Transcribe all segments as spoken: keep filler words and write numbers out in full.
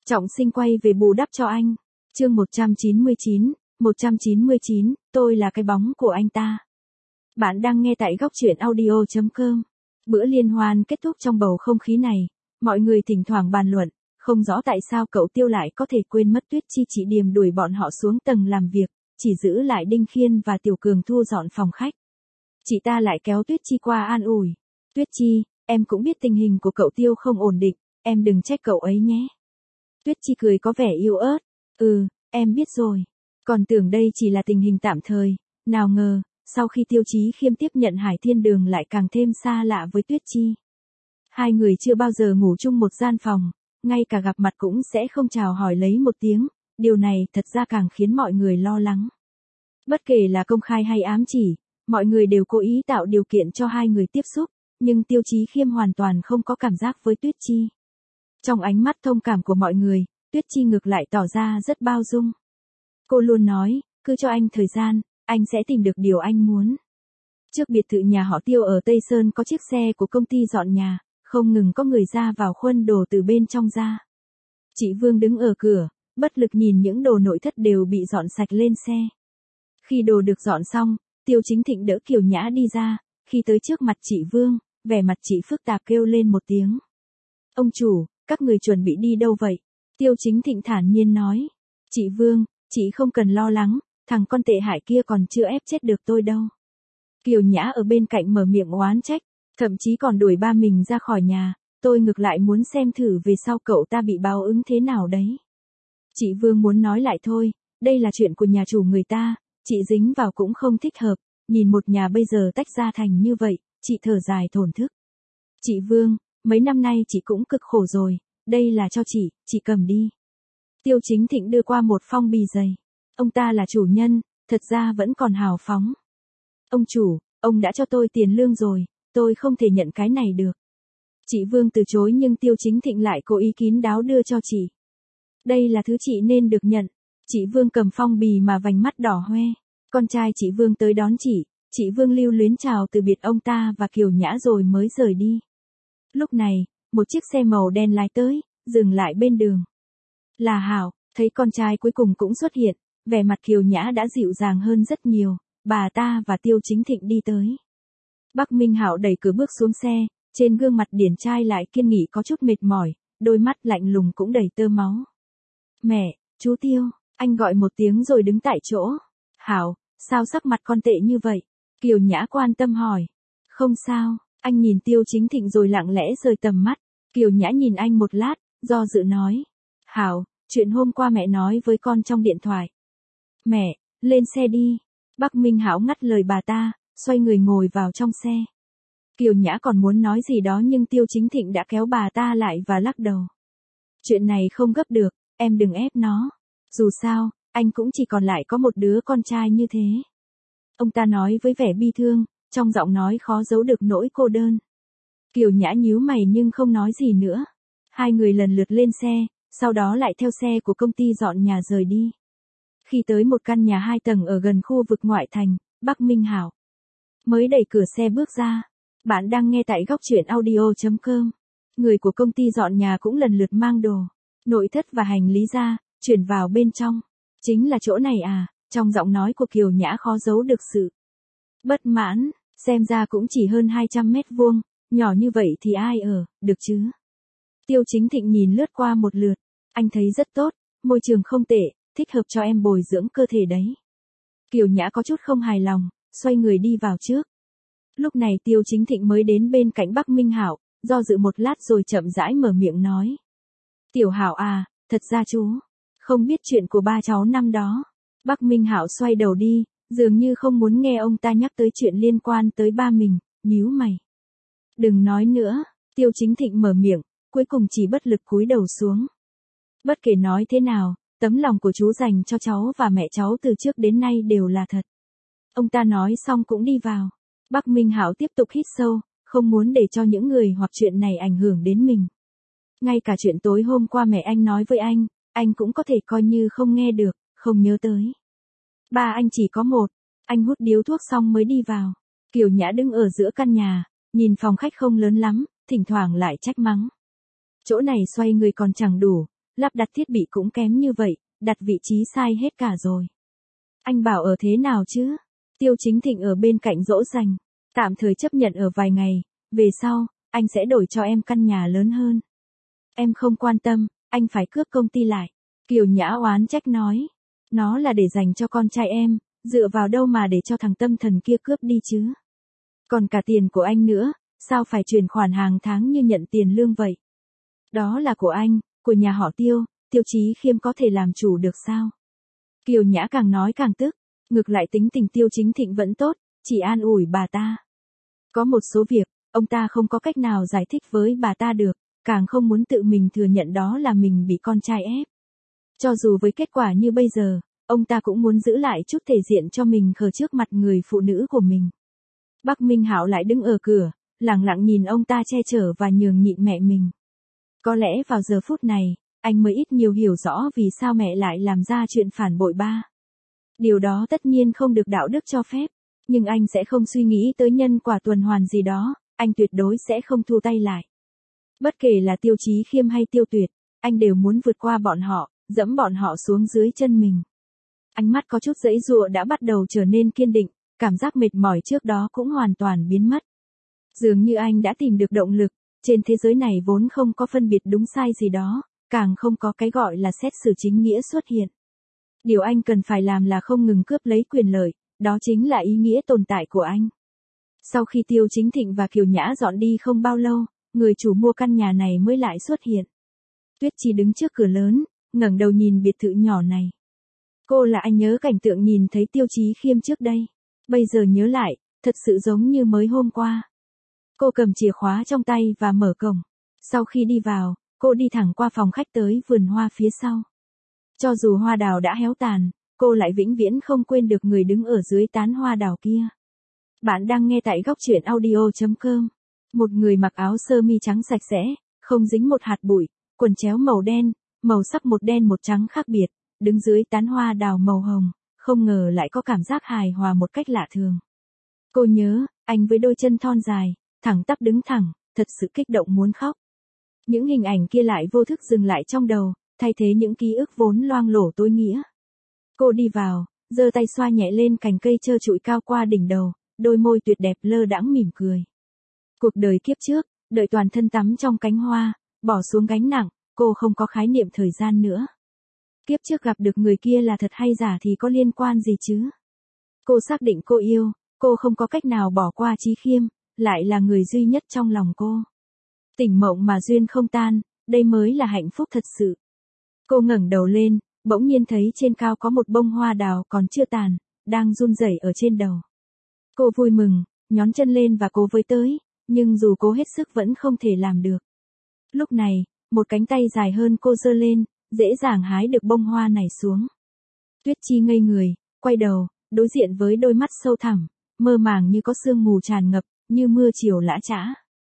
Trọng Sinh quay về bù đắp cho anh. Chương một trăm chín mươi chín, một trăm chín mươi chín, tôi là cái bóng của anh ta. Bạn đang nghe tại góc truyện audio chấm com. Bữa liên hoan kết thúc trong bầu không khí này, mọi người thỉnh thoảng bàn luận, không rõ tại sao cậu Tiêu lại có thể quên mất Tuyết Chi chỉ điềm đuổi bọn họ xuống tầng làm việc, chỉ giữ lại Đinh Khiên và Tiểu Cường thu dọn phòng khách. Chị ta lại kéo Tuyết Chi qua an ủi. Tuyết Chi, em cũng biết tình hình của cậu Tiêu không ổn định, em đừng trách cậu ấy nhé. Tuyết Chi cười có vẻ yếu ớt. Ừ, em biết rồi. Còn tưởng đây chỉ là tình hình tạm thời, nào ngờ, sau khi Tiêu Chí Khiêm tiếp nhận Hải Thiên Đường lại càng thêm xa lạ với Tuyết Chi. Hai người chưa bao giờ ngủ chung một gian phòng, ngay cả gặp mặt cũng sẽ không chào hỏi lấy một tiếng, điều này thật ra càng khiến mọi người lo lắng. Bất kể là công khai hay ám chỉ, mọi người đều cố ý tạo điều kiện cho hai người tiếp xúc, nhưng Tiêu Chí Khiêm hoàn toàn không có cảm giác với Tuyết Chi. Trong ánh mắt thông cảm của mọi người, Tuyết Chi ngược lại tỏ ra rất bao dung. Cô luôn nói, cứ cho anh thời gian, anh sẽ tìm được điều anh muốn. Trước biệt thự nhà họ Tiêu ở Tây Sơn có chiếc xe của công ty dọn nhà, không ngừng có người ra vào khuân đồ từ bên trong ra. Chị Vương đứng ở cửa, bất lực nhìn những đồ nội thất đều bị dọn sạch lên xe. Khi đồ được dọn xong, Tiêu Chính Thịnh đỡ Kiều Nhã đi ra, khi tới trước mặt chị Vương, vẻ mặt chị phức tạp kêu lên một tiếng. Ông chủ, các người chuẩn bị đi đâu vậy? Tiêu Chính Thịnh thản nhiên nói. Chị Vương, chị không cần lo lắng, thằng con tệ hại kia còn chưa ép chết được tôi đâu. Kiều Nhã ở bên cạnh mở miệng oán trách, thậm chí còn đuổi ba mình ra khỏi nhà, tôi ngược lại muốn xem thử về sau cậu ta bị báo ứng thế nào đấy. Chị Vương muốn nói lại thôi, đây là chuyện của nhà chủ người ta, chị dính vào cũng không thích hợp, nhìn một nhà bây giờ tách ra thành như vậy, chị thở dài thổn thức. Chị Vương, mấy năm nay chị cũng cực khổ rồi, đây là cho chị, chị cầm đi. Tiêu Chính Thịnh đưa qua một phong bì dày. Ông ta là chủ nhân, thật ra vẫn còn hào phóng. Ông chủ, ông đã cho tôi tiền lương rồi, tôi không thể nhận cái này được. Chị Vương từ chối nhưng Tiêu Chính Thịnh lại cố ý kín đáo đưa cho chị. Đây là thứ chị nên được nhận. Chị Vương cầm phong bì mà vành mắt đỏ hoe. Con trai chị Vương tới đón chị, chị Vương lưu luyến chào từ biệt ông ta và Kiều Nhã rồi mới rời đi. Lúc này, một chiếc xe màu đen lái tới, dừng lại bên đường. Là Hảo, thấy con trai cuối cùng cũng xuất hiện, vẻ mặt Kiều Nhã đã dịu dàng hơn rất nhiều, bà ta và Tiêu Chính Thịnh đi tới. Bắc Minh Hạo đẩy cửa bước xuống xe, trên gương mặt điển trai lại kiên nghị có chút mệt mỏi, đôi mắt lạnh lùng cũng đầy tơ máu. Mẹ, chú Tiêu, anh gọi một tiếng rồi đứng tại chỗ. Hảo, sao sắc mặt con tệ như vậy? Kiều Nhã quan tâm hỏi. Không sao, anh nhìn Tiêu Chính Thịnh rồi lặng lẽ rời tầm mắt. Kiều Nhã nhìn anh một lát, do dự nói. Hảo, chuyện hôm qua mẹ nói với con trong điện thoại. Mẹ, lên xe đi. Bắc Minh Hạo ngắt lời bà ta, xoay người ngồi vào trong xe. Kiều Nhã còn muốn nói gì đó nhưng Tiêu Chính Thịnh đã kéo bà ta lại và lắc đầu. Chuyện này không gấp được, em đừng ép nó. Dù sao, anh cũng chỉ còn lại có một đứa con trai như thế. Ông ta nói với vẻ bi thương, trong giọng nói khó giấu được nỗi cô đơn. Kiều Nhã nhíu mày nhưng không nói gì nữa. Hai người lần lượt lên xe, sau đó lại theo xe của công ty dọn nhà rời đi. Khi tới một căn nhà hai tầng ở gần khu vực ngoại thành, Bắc Minh Hảo mới đẩy cửa xe bước ra. Bạn đang nghe tại góc truyện audio chấm com. Người của công ty dọn nhà cũng lần lượt mang đồ, nội thất và hành lý ra, chuyển vào bên trong. Chính là chỗ này à? Trong giọng nói của Kiều Nhã khó giấu được sự bất mãn, xem ra cũng chỉ hơn hai trăm mét vuông, nhỏ như vậy thì ai ở, được chứ? Tiêu Chính Thịnh nhìn lướt qua một lượt, anh thấy rất tốt, môi trường không tệ, thích hợp cho em bồi dưỡng cơ thể đấy. Kiều Nhã có chút không hài lòng, xoay người đi vào trước. Lúc này Tiêu Chính Thịnh mới đến bên cạnh Bắc Minh Hạo, do dự một lát rồi chậm rãi mở miệng nói. Tiểu Hạo à, thật ra chú không biết chuyện của ba cháu năm đó. Bắc Minh Hạo xoay đầu đi, dường như không muốn nghe ông ta nhắc tới chuyện liên quan tới ba mình, nhíu mày. Đừng nói nữa, Tiêu Chính Thịnh mở miệng, cuối cùng chỉ bất lực cúi đầu xuống. Bất kể nói thế nào, tấm lòng của chú dành cho cháu và mẹ cháu từ trước đến nay đều là thật. Ông ta nói xong cũng đi vào. Bắc Minh Hạo tiếp tục hít sâu, không muốn để cho những người hoặc chuyện này ảnh hưởng đến mình. Ngay cả chuyện tối hôm qua mẹ anh nói với anh, anh cũng có thể coi như không nghe được, không nhớ tới. Ba anh chỉ có một, anh hút điếu thuốc xong mới đi vào. Kiều Nhã đứng ở giữa căn nhà, nhìn phòng khách không lớn lắm, thỉnh thoảng lại trách mắng. Chỗ này xoay người còn chẳng đủ, lắp đặt thiết bị cũng kém như vậy, đặt vị trí sai hết cả rồi. Anh bảo ở thế nào chứ? Tiêu Chính Thịnh ở bên cạnh dỗ dành. Tạm thời chấp nhận ở vài ngày, về sau, anh sẽ đổi cho em căn nhà lớn hơn. Em không quan tâm, anh phải cướp công ty lại. Kiều Nhã oán trách nói. Nó là để dành cho con trai em, dựa vào đâu mà để cho thằng tâm thần kia cướp đi chứ? Còn cả tiền của anh nữa, sao phải chuyển khoản hàng tháng như nhận tiền lương vậy? Đó là của anh, của nhà họ Tiêu, Tiêu Chí Khiêm có thể làm chủ được sao? Kiều Nhã càng nói càng tức, ngược lại tính tình Tiêu Chính Thịnh vẫn tốt, chỉ an ủi bà ta. Có một số việc, ông ta không có cách nào giải thích với bà ta được, càng không muốn tự mình thừa nhận đó là mình bị con trai ép. Cho dù với kết quả như bây giờ, ông ta cũng muốn giữ lại chút thể diện cho mình khờ trước mặt người phụ nữ của mình. Bắc Minh Hạo lại đứng ở cửa, lặng lặng nhìn ông ta che chở và nhường nhịn mẹ mình. Có lẽ vào giờ phút này, anh mới ít nhiều hiểu rõ vì sao mẹ lại làm ra chuyện phản bội ba. Điều đó tất nhiên không được đạo đức cho phép, nhưng anh sẽ không suy nghĩ tới nhân quả tuần hoàn gì đó, anh tuyệt đối sẽ không thu tay lại. Bất kể là Tiêu Chí Khiêm hay Tiêu Tuyệt, anh đều muốn vượt qua bọn họ, dẫm bọn họ xuống dưới chân mình. Ánh mắt có chút giãy giụa đã bắt đầu trở nên kiên định, cảm giác mệt mỏi trước đó cũng hoàn toàn biến mất. Dường như anh đã tìm được động lực, trên thế giới này vốn không có phân biệt đúng sai gì đó, càng không có cái gọi là xét xử chính nghĩa xuất hiện. Điều anh cần phải làm là không ngừng cướp lấy quyền lợi, đó chính là ý nghĩa tồn tại của anh. Sau khi Tiêu Chính Thịnh và Kiều Nhã dọn đi không bao lâu, người chủ mua căn nhà này mới lại xuất hiện. Tuyết Chi đứng trước cửa lớn, ngẩng đầu nhìn biệt thự nhỏ này. Cô lại nhớ cảnh tượng nhìn thấy Tiêu Chí Khiêm trước đây. Bây giờ nhớ lại, thật sự giống như mới hôm qua. Cô cầm chìa khóa trong tay và mở cổng. Sau khi đi vào, cô đi thẳng qua phòng khách tới vườn hoa phía sau. Cho dù hoa đào đã héo tàn, cô lại vĩnh viễn không quên được người đứng ở dưới tán hoa đào kia. Bạn đang nghe tại góc truyện audio chấm com. Một người mặc áo sơ mi trắng sạch sẽ, không dính một hạt bụi, quần chéo màu đen, màu sắc một đen một trắng khác biệt, đứng dưới tán hoa đào màu hồng, không ngờ lại có cảm giác hài hòa một cách lạ thường. Cô nhớ, anh với đôi chân thon dài, thẳng tắp đứng thẳng, thật sự kích động muốn khóc. Những hình ảnh kia lại vô thức dừng lại trong đầu, thay thế những ký ức vốn loang lổ tối nghĩa. Cô đi vào, giơ tay xoa nhẹ lên cành cây trơ trụi cao qua đỉnh đầu, đôi môi tuyệt đẹp lơ đãng mỉm cười. Cuộc đời kiếp trước, đợi toàn thân tắm trong cánh hoa, bỏ xuống gánh nặng, cô không có khái niệm thời gian nữa. Kiếp trước gặp được người kia là thật hay giả thì có liên quan gì chứ? Cô xác định cô yêu, cô không có cách nào bỏ qua Chí Khiêm, lại là người duy nhất trong lòng cô. Tỉnh mộng mà duyên không tan, đây mới là hạnh phúc thật sự. Cô ngẩng đầu lên, bỗng nhiên thấy trên cao có một bông hoa đào còn chưa tàn, đang run rẩy ở trên đầu. Cô vui mừng, nhón chân lên và cố với tới, nhưng dù cố hết sức vẫn không thể làm được. Lúc này, một cánh tay dài hơn cô giơ lên, dễ dàng hái được bông hoa này xuống. Tuyết Chi ngây người, quay đầu, đối diện với đôi mắt sâu thẳm, mơ màng như có sương mù tràn ngập, như mưa chiều lã chã.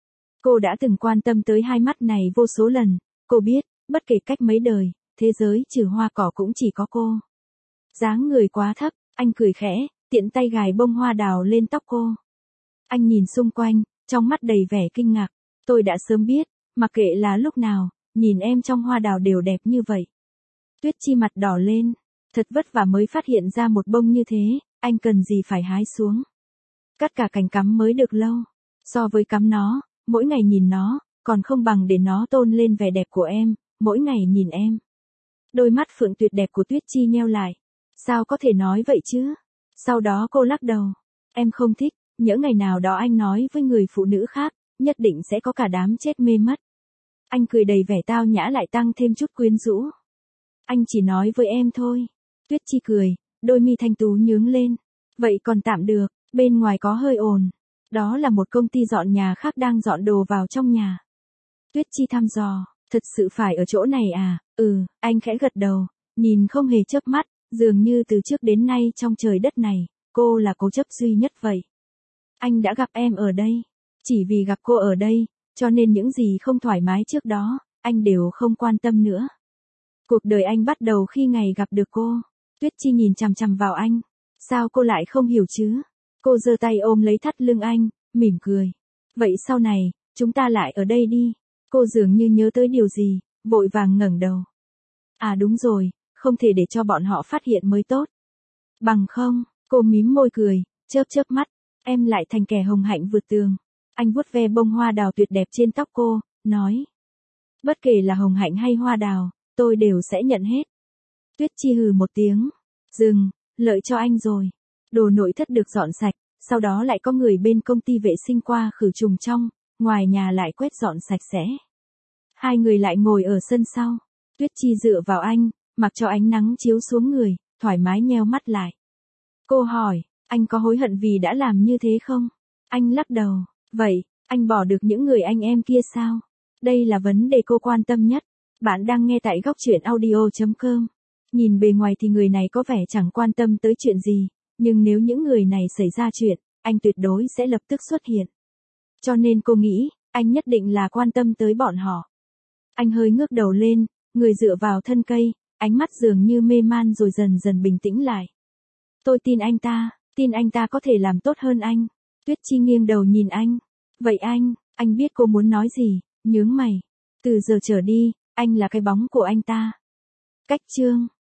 Cô đã từng quan tâm tới hai mắt này vô số lần, cô biết, bất kể cách mấy đời, thế giới trừ hoa cỏ cũng chỉ có cô. Dáng người quá thấp, anh cười khẽ, tiện tay gài bông hoa đào lên tóc cô. Anh nhìn xung quanh, trong mắt đầy vẻ kinh ngạc, tôi đã sớm biết, mặc kệ là lúc nào, nhìn em trong hoa đào đều đẹp như vậy. Tuyết Chi mặt đỏ lên, thật vất vả mới phát hiện ra một bông như thế, anh cần gì phải hái xuống. Cắt cả cành cắm mới được lâu, so với cắm nó, mỗi ngày nhìn nó, còn không bằng để nó tôn lên vẻ đẹp của em, mỗi ngày nhìn em. Đôi mắt phượng tuyệt đẹp của Tuyết Chi nheo lại, sao có thể nói vậy chứ? Sau đó cô lắc đầu, em không thích, nhỡ ngày nào đó anh nói với người phụ nữ khác, nhất định sẽ có cả đám chết mê mất. Anh cười đầy vẻ tao nhã lại tăng thêm chút quyến rũ. Anh chỉ nói với em thôi. Tuyết Chi cười, đôi mi thanh tú nhướng lên. Vậy còn tạm được, bên ngoài có hơi ồn. Đó là một công ty dọn nhà khác đang dọn đồ vào trong nhà. Tuyết Chi thăm dò, thật sự phải ở chỗ này à? Ừ, anh khẽ gật đầu, nhìn không hề chớp mắt, dường như từ trước đến nay trong trời đất này, cô là cố chấp duy nhất vậy. Anh đã gặp em ở đây. Chỉ vì gặp cô ở đây, cho nên những gì không thoải mái trước đó, anh đều không quan tâm nữa. Cuộc đời anh bắt đầu khi ngày gặp được cô. Tuyết Chi nhìn chằm chằm vào anh. Sao cô lại không hiểu chứ? Cô giơ tay ôm lấy thắt lưng anh, mỉm cười. Vậy sau này, chúng ta lại ở đây đi. Cô dường như nhớ tới điều gì, vội vàng ngẩng đầu. À đúng rồi, không thể để cho bọn họ phát hiện mới tốt. Bằng không, cô mím môi cười, chớp chớp mắt, em lại thành kẻ hồng hạnh vượt tường. Anh vuốt ve bông hoa đào tuyệt đẹp trên tóc cô, nói. Bất kể là hồng hạnh hay hoa đào, tôi đều sẽ nhận hết. Tuyết Chi hừ một tiếng. Dừng, lợi cho anh rồi. Đồ nội thất được dọn sạch, sau đó lại có người bên công ty vệ sinh qua khử trùng trong, ngoài nhà lại quét dọn sạch sẽ. Hai người lại ngồi ở sân sau. Tuyết Chi dựa vào anh, mặc cho ánh nắng chiếu xuống người, thoải mái nheo mắt lại. Cô hỏi, anh có hối hận vì đã làm như thế không? Anh lắc đầu, vậy, anh bỏ được những người anh em kia sao? Đây là vấn đề cô quan tâm nhất. Bạn đang nghe tại góc truyện audio chấm com. Nhìn bề ngoài thì người này có vẻ chẳng quan tâm tới chuyện gì, nhưng nếu những người này xảy ra chuyện, anh tuyệt đối sẽ lập tức xuất hiện. Cho nên cô nghĩ, anh nhất định là quan tâm tới bọn họ. Anh hơi ngước đầu lên, người dựa vào thân cây, ánh mắt dường như mê man rồi dần dần bình tĩnh lại. Tôi tin anh ta, tin anh ta có thể làm tốt hơn anh. Tuyết Chi nghiêng đầu nhìn anh. Vậy anh, anh biết cô muốn nói gì, nhướng mày. Từ giờ trở đi, anh là cái bóng của anh ta. Cách chương